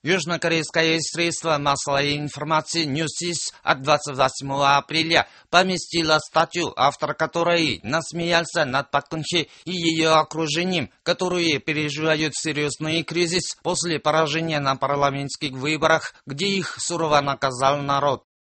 Южнокорейское средство массовой информации Newsys от 28 апреля поместило статью, автор которой насмеялся над Пак Кын Хе и ее окружением, которые переживают серьезный кризис после поражения на парламентских выборах, где их сурово наказал народ.